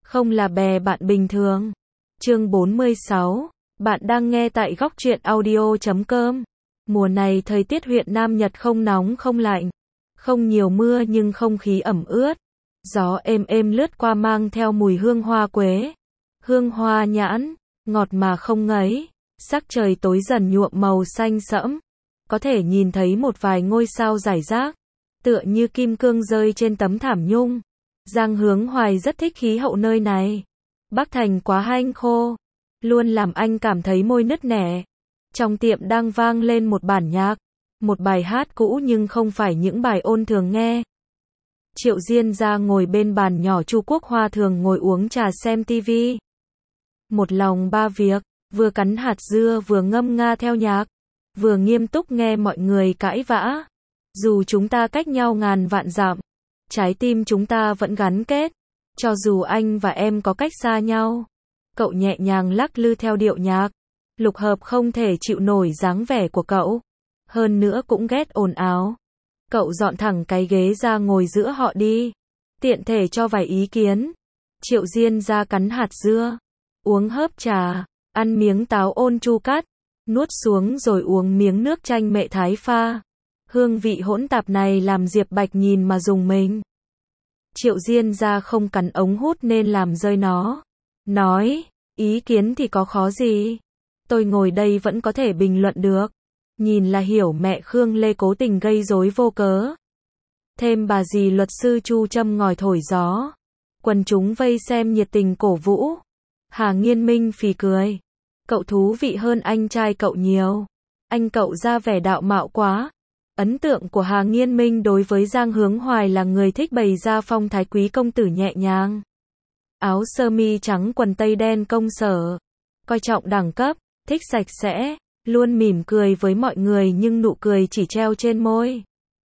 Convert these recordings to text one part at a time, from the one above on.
không là bè bạn bình thường. Chương 46, bạn đang nghe tại góc truyện audio.com. Mùa này thời tiết huyện Nam Nhật không nóng không lạnh, không nhiều mưa nhưng không khí ẩm ướt. Gió êm êm lướt qua mang theo mùi hương hoa quế, hương hoa nhãn, ngọt mà không ngấy. Sắc trời tối dần nhuộm màu xanh sẫm, có thể nhìn thấy một vài ngôi sao rải rác, tựa như kim cương rơi trên tấm thảm nhung. Giang Hướng Hoài rất thích khí hậu nơi này. Bắc Thành quá hanh khô, luôn làm anh cảm thấy môi nứt nẻ. Trong tiệm đang vang lên một bản nhạc, một bài hát cũ nhưng không phải những bài ôn thường nghe. Triệu Diên ra ngồi bên bàn nhỏ, Chu Quốc Hoa thường ngồi uống trà xem tivi. Một lòng ba việc, vừa cắn hạt dưa vừa ngâm nga theo nhạc, vừa nghiêm túc nghe mọi người cãi vã. Dù chúng ta cách nhau ngàn vạn dặm, trái tim chúng ta vẫn gắn kết. Cho dù anh và em có cách xa nhau. Cậu nhẹ nhàng lắc lư theo điệu nhạc. Lục Hợp không thể chịu nổi dáng vẻ của cậu, hơn nữa cũng ghét ồn ào. Cậu dọn thẳng cái ghế ra ngồi giữa họ đi, tiện thể cho vài ý kiến. Triệu Diên ra cắn hạt dưa, uống hớp trà, ăn miếng táo ôn chu cắt, nuốt xuống rồi uống miếng nước chanh mẹ thái pha. Hương vị hỗn tạp này làm Diệp Bạch nhìn mà rùng mình. Triệu Diên ra không cắn ống hút nên làm rơi nó. Nói, ý kiến thì có khó gì. Tôi ngồi đây vẫn có thể bình luận được. Nhìn là hiểu mẹ Khương Lê cố tình gây rối vô cớ. Thêm bà dì luật sư Chu châm ngòi thổi gió. Quần chúng vây xem nhiệt tình cổ vũ. Hà Nghiên Minh phì cười. Cậu thú vị hơn anh trai cậu nhiều. Anh cậu ra vẻ đạo mạo quá. Ấn tượng của Hà Nghiên Minh đối với Giang Hướng Hoài là người thích bày ra phong thái quý công tử nhẹ nhàng. Áo sơ mi trắng quần tây đen công sở. Coi trọng đẳng cấp, thích sạch sẽ, luôn mỉm cười với mọi người nhưng nụ cười chỉ treo trên môi.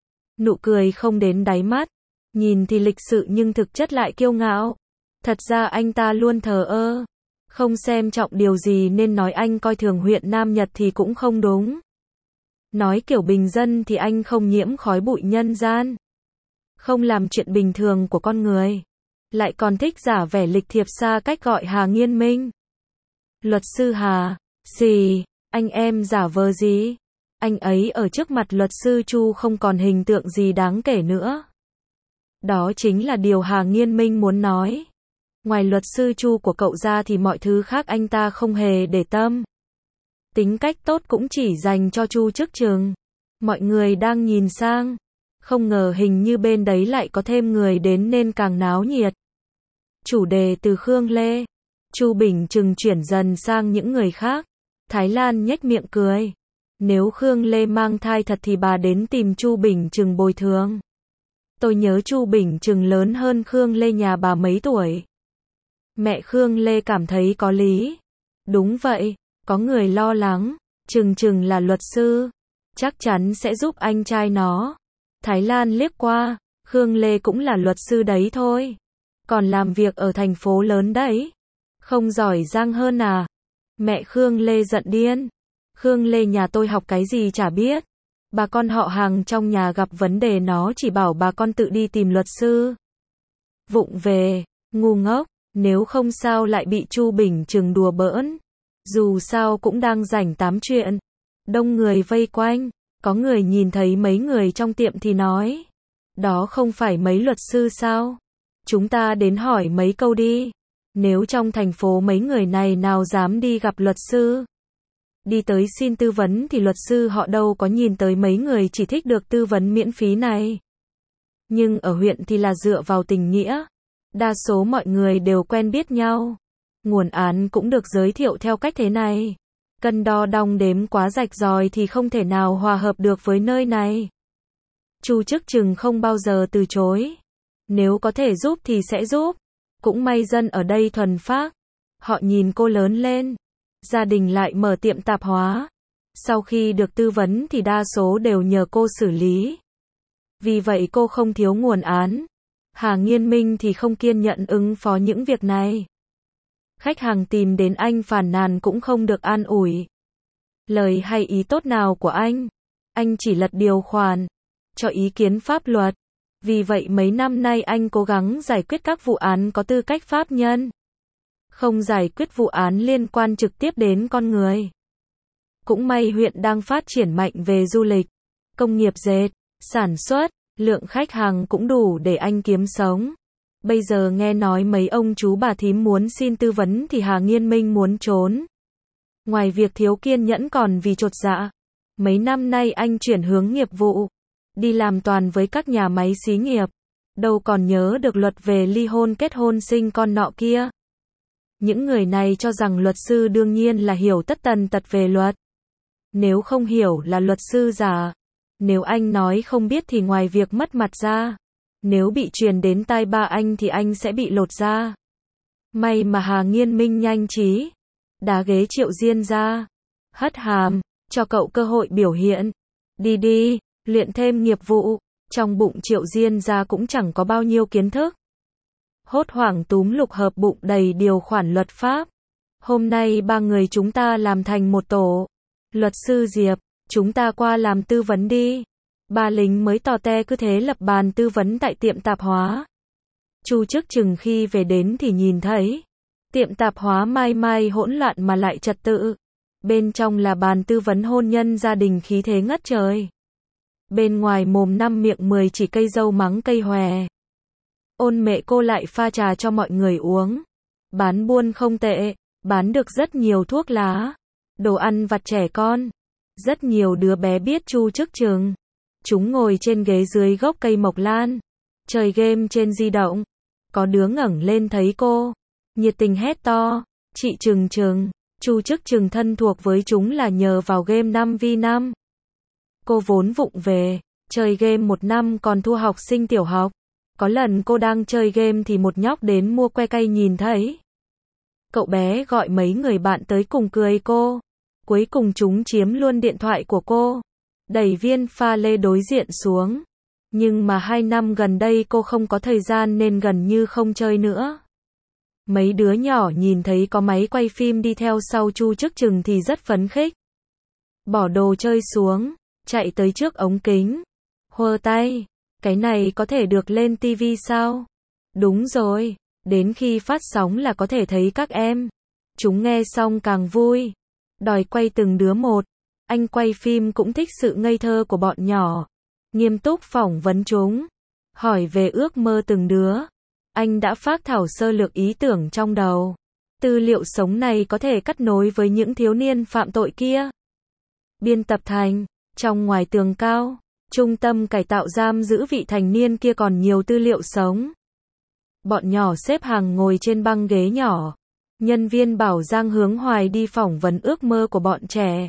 Nụ cười không đến đáy mắt, nhìn thì lịch sự nhưng thực chất lại kiêu ngạo. Thật ra anh ta luôn thờ ơ, không xem trọng điều gì nên nói anh coi thường huyện Nam Nhật thì cũng không đúng. Nói kiểu bình dân thì anh không nhiễm khói bụi nhân gian, không làm chuyện bình thường của con người, lại còn thích giả vẻ lịch thiệp xa cách gọi Hà Nghiên Minh. Luật sư Hà, gì, anh em giả vờ gì? Anh ấy ở trước mặt luật sư Chu không còn hình tượng gì đáng kể nữa. Đó chính là điều Hà Nghiên Minh muốn nói. Ngoài luật sư Chu của cậu ra thì mọi thứ khác anh ta không hề để tâm. Tính cách tốt cũng chỉ dành cho Chu trước chừng. Mọi người đang nhìn sang, không ngờ hình như bên đấy lại có thêm người đến nên càng náo nhiệt. Chủ đề từ Khương Lê, Chu Bình Trừng chuyển dần sang những người khác. Thái Lan nhếch miệng cười. Nếu Khương Lê mang thai thật thì bà đến tìm Chu Bình Trừng bồi thường. Tôi nhớ Chu Bình Trừng lớn hơn Khương Lê nhà bà mấy tuổi. Mẹ Khương Lê cảm thấy có lý. Đúng vậy, có người lo lắng. Trừng Trừng là luật sư, chắc chắn sẽ giúp anh trai nó. Thái Lan liếc qua, Khương Lê cũng là luật sư đấy thôi. Còn làm việc ở thành phố lớn đấy. Không giỏi giang hơn à? Mẹ Khương Lê giận điên. Khương Lê nhà tôi học cái gì chả biết. Bà con họ hàng trong nhà gặp vấn đề nó chỉ bảo bà con tự đi tìm luật sư. Vụng về, ngu ngốc, nếu không sao lại bị Chu Bình Trừng đùa bỡn. Dù sao cũng đang rảnh tám chuyện. Đông người vây quanh, có người nhìn thấy mấy người trong tiệm thì nói. Đó không phải mấy luật sư sao? Chúng ta đến hỏi mấy câu đi. Nếu trong thành phố mấy người này nào dám đi gặp luật sư, đi tới xin tư vấn thì luật sư họ đâu có nhìn tới mấy người chỉ thích được tư vấn miễn phí này. Nhưng ở huyện thì là dựa vào tình nghĩa. Đa số mọi người đều quen biết nhau. Nguồn án cũng được giới thiệu theo cách thế này. Cân đo đong đếm quá rạch ròi thì không thể nào hòa hợp được với nơi này. Chu Chức Trừng không bao giờ từ chối. Nếu có thể giúp thì sẽ giúp. Cũng may dân ở đây thuần phác. Họ nhìn cô lớn lên. Gia đình lại mở tiệm tạp hóa. Sau khi được tư vấn thì đa số đều nhờ cô xử lý. Vì vậy cô không thiếu nguồn án. Hà Nghiên Minh thì không kiên nhẫn ứng phó những việc này. Khách hàng tìm đến anh phàn nàn cũng không được an ủi. Lời hay ý tốt nào của anh chỉ lật điều khoản, cho ý kiến pháp luật. Vì vậy mấy năm nay anh cố gắng giải quyết các vụ án có tư cách pháp nhân, không giải quyết vụ án liên quan trực tiếp đến con người. Cũng may huyện đang phát triển mạnh về du lịch, công nghiệp dệt, sản xuất, lượng khách hàng cũng đủ để anh kiếm sống. Bây giờ nghe nói mấy ông chú bà thím muốn xin tư vấn thì Hà Nghiên Minh muốn trốn. Ngoài việc thiếu kiên nhẫn còn vì chột dạ. Mấy năm nay anh chuyển hướng nghiệp vụ, đi làm toàn với các nhà máy xí nghiệp, đâu còn nhớ được luật về ly hôn kết hôn sinh con nọ kia. Những người này cho rằng luật sư đương nhiên là hiểu tất tần tật về luật. Nếu không hiểu là luật sư giả. Nếu anh nói không biết thì ngoài việc mất mặt ra, nếu bị truyền đến tai ba anh thì anh sẽ bị lột da. May mà Hà Nghiên Minh nhanh trí, đá ghế Triệu Diên ra, hất hàm, cho cậu cơ hội biểu hiện. Đi đi, luyện thêm nghiệp vụ. Trong bụng Triệu Diên ra cũng chẳng có bao nhiêu kiến thức. Hốt hoảng túm lục hợp bụng đầy điều khoản luật pháp. Hôm nay ba người chúng ta làm thành một tổ. Luật sư Diệp, chúng ta qua làm tư vấn đi. Ba lính mới tò te cứ thế lập bàn tư vấn tại tiệm tạp hóa. Chu Chức Chừng khi về đến thì nhìn thấy tiệm tạp hóa mai mai hỗn loạn mà lại trật tự. Bên trong là bàn tư vấn hôn nhân gia đình khí thế ngất trời. Bên ngoài mồm 5 miệng 10 chỉ cây dâu mắng cây hòe. Ôn mẹ cô lại pha trà cho mọi người uống. Bán buôn không tệ, bán được rất nhiều thuốc lá, đồ ăn vặt trẻ con. Rất nhiều đứa bé biết Chu Chức Chừng. Chúng ngồi trên ghế dưới gốc cây mộc lan, chơi game trên di động. Có đứa ngẩng lên thấy cô, nhiệt tình hét to, chị Chừng Chừng. Chu Chức Chừng thân thuộc với chúng là nhờ vào game 5v5. Cô vốn vụng về, chơi game 1 năm còn thua học sinh tiểu học. Có lần cô đang chơi game thì một nhóc đến mua que cây nhìn thấy. Cậu bé gọi mấy người bạn tới cùng cười cô. Cuối cùng chúng chiếm luôn điện thoại của cô, đẩy viên pha lê đối diện xuống. Nhưng mà 2 năm gần đây cô không có thời gian nên gần như không chơi nữa. Mấy đứa nhỏ nhìn thấy có máy quay phim đi theo sau Chu Chức Chừng thì rất phấn khích. Bỏ đồ chơi xuống, chạy tới trước ống kính, huơ tay, cái này có thể được lên tivi sao? Đúng rồi, đến khi phát sóng là có thể thấy các em. Chúng nghe xong càng vui, đòi quay từng đứa một. Anh quay phim cũng thích sự ngây thơ của bọn nhỏ, nghiêm túc phỏng vấn chúng, hỏi về ước mơ từng đứa. Anh đã phác thảo sơ lược ý tưởng trong đầu. Tư liệu sống này có thể cắt nối với những thiếu niên phạm tội kia. Biên tập thành, trong ngoài tường cao, trung tâm cải tạo giam giữ vị thành niên kia còn nhiều tư liệu sống. Bọn nhỏ xếp hàng ngồi trên băng ghế nhỏ. Nhân viên bảo Giang Hướng Hoài đi phỏng vấn ước mơ của bọn trẻ.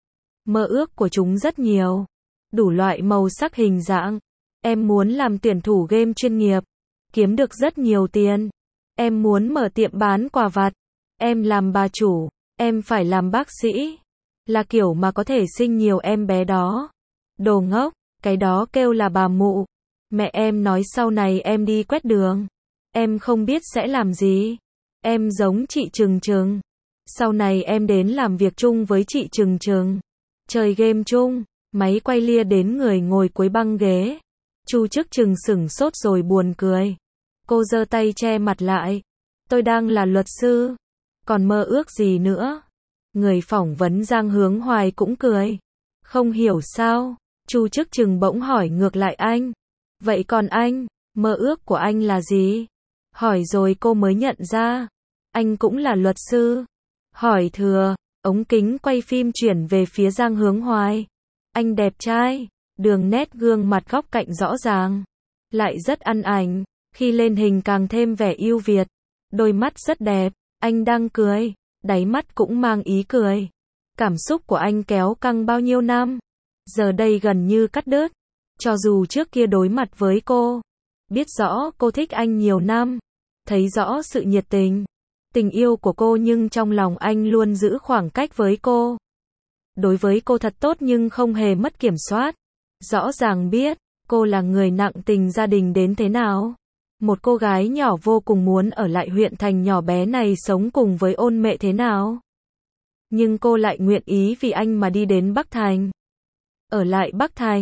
Mơ ước của chúng rất nhiều, đủ loại màu sắc hình dạng. Em muốn làm tuyển thủ game chuyên nghiệp, kiếm được rất nhiều tiền. Em muốn mở tiệm bán quà vặt. Em làm bà chủ, em phải làm bác sĩ. Là kiểu mà có thể sinh nhiều em bé đó. Đồ ngốc, cái đó kêu là bà mụ. Mẹ em nói sau này em đi quét đường. Em không biết sẽ làm gì. Em giống chị Chừng Chừng. Sau này em đến làm việc chung với chị Chừng Chừng. Chơi game chung, máy quay lia đến người ngồi cuối băng ghế. Chu Chức Chừng sửng sốt rồi buồn cười. Cô giơ tay che mặt lại. Tôi đang là luật sư. Còn mơ ước gì nữa? Người phỏng vấn Giang Hướng Hoài cũng cười. Không hiểu sao? Chu Chức Chừng bỗng hỏi ngược lại anh. Vậy còn anh, mơ ước của anh là gì? Hỏi rồi cô mới nhận ra. Anh cũng là luật sư. Hỏi thừa, ống kính quay phim chuyển về phía Giang Hướng Hoài. Anh đẹp trai, đường nét gương mặt góc cạnh rõ ràng. Lại rất ăn ảnh, khi lên hình càng thêm vẻ ưu việt. Đôi mắt rất đẹp, anh đang cười, đáy mắt cũng mang ý cười. Cảm xúc của anh kéo căng bao nhiêu năm, giờ đây gần như cắt đứt. Cho dù trước kia đối mặt với cô, biết rõ cô thích anh nhiều năm, thấy rõ sự nhiệt tình, tình yêu của cô nhưng trong lòng anh luôn giữ khoảng cách với cô. Đối với cô thật tốt nhưng không hề mất kiểm soát. Rõ ràng biết, cô là người nặng tình gia đình đến thế nào. Một cô gái nhỏ vô cùng muốn ở lại huyện thành nhỏ bé này sống cùng với Ôn Mệ thế nào. Nhưng cô lại nguyện ý vì anh mà đi đến Bắc Thành. Ở lại Bắc Thành,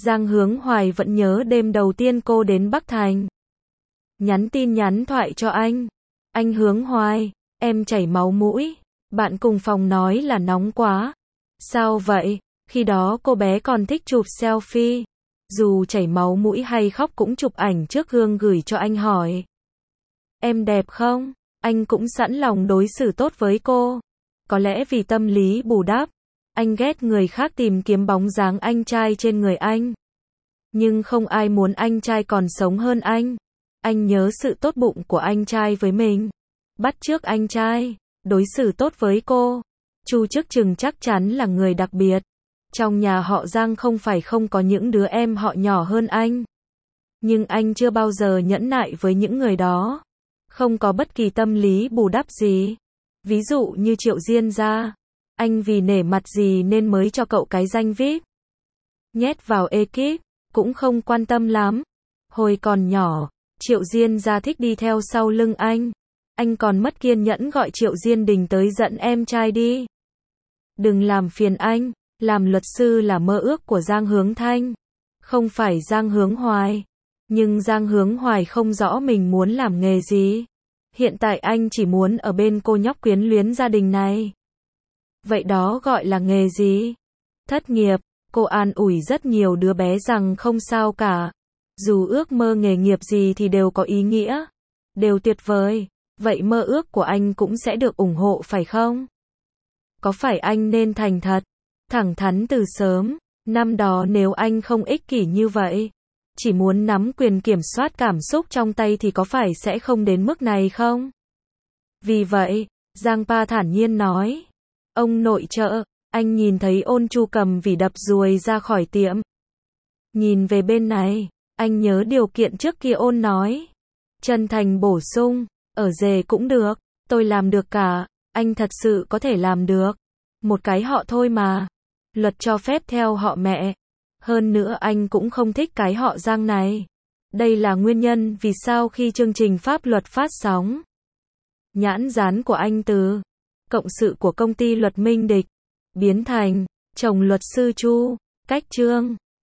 Giang Hướng Hoài vẫn nhớ đêm đầu tiên cô đến Bắc Thành. Nhắn tin nhắn thoại cho anh. Anh Hướng Hoài, em chảy máu mũi. Bạn cùng phòng nói là nóng quá. Sao vậy? Khi đó cô bé còn thích chụp selfie. Dù chảy máu mũi hay khóc cũng chụp ảnh trước gương gửi cho anh hỏi. Em đẹp không? Anh cũng sẵn lòng đối xử tốt với cô. Có lẽ vì tâm lý bù đắp, anh ghét người khác tìm kiếm bóng dáng anh trai trên người anh. Nhưng không ai muốn anh trai còn sống hơn anh. Anh nhớ sự tốt bụng của anh trai với mình. Bắt chước anh trai, đối xử tốt với cô. Chu Chức Chừng chắc chắn là người đặc biệt. Trong nhà họ Giang không phải không có những đứa em họ nhỏ hơn anh. Nhưng anh chưa bao giờ nhẫn nại với những người đó. Không có bất kỳ tâm lý bù đắp gì. Ví dụ như Triệu Diên gia. Anh vì nể mặt gì nên mới cho cậu cái danh VIP. Nhét vào ekip, cũng không quan tâm lắm. Hồi còn nhỏ, Triệu Diên gia thích đi theo sau lưng anh. Anh còn mất kiên nhẫn gọi Triệu Diên Đình tới dẫn em trai đi. Đừng làm phiền anh, làm luật sư là mơ ước của Giang Hướng Thanh. Không phải Giang Hướng Hoài. Nhưng Giang Hướng Hoài không rõ mình muốn làm nghề gì. Hiện tại anh chỉ muốn ở bên cô nhóc quyến luyến gia đình này. Vậy đó gọi là nghề gì? Thất nghiệp, cô an ủi rất nhiều đứa bé rằng không sao cả. Dù ước mơ nghề nghiệp gì thì đều có ý nghĩa. Đều tuyệt vời. Vậy mơ ước của anh cũng sẽ được ủng hộ phải không? Có phải anh nên thành thật, thẳng thắn từ sớm? Năm đó nếu anh không ích kỷ như vậy, chỉ muốn nắm quyền kiểm soát cảm xúc trong tay thì có phải sẽ không đến mức này không? Vì vậy, Giang Pa thản nhiên nói. Ông nội trợ, anh nhìn thấy Ôn Chu cầm vỉ đập ruồi ra khỏi tiệm. Nhìn về bên này, anh nhớ điều kiện trước kia Ôn nói. Chân thành bổ sung, ở rể cũng được, tôi làm được cả, anh thật sự có thể làm được. Một cái họ thôi mà. Luật cho phép theo họ mẹ. Hơn nữa anh cũng không thích cái họ Giang này. Đây là nguyên nhân vì sao khi chương trình pháp luật phát sóng, nhãn dán của anh từ cộng sự của công ty luật Minh Địch biến thành chồng luật sư Chu Cách Trương.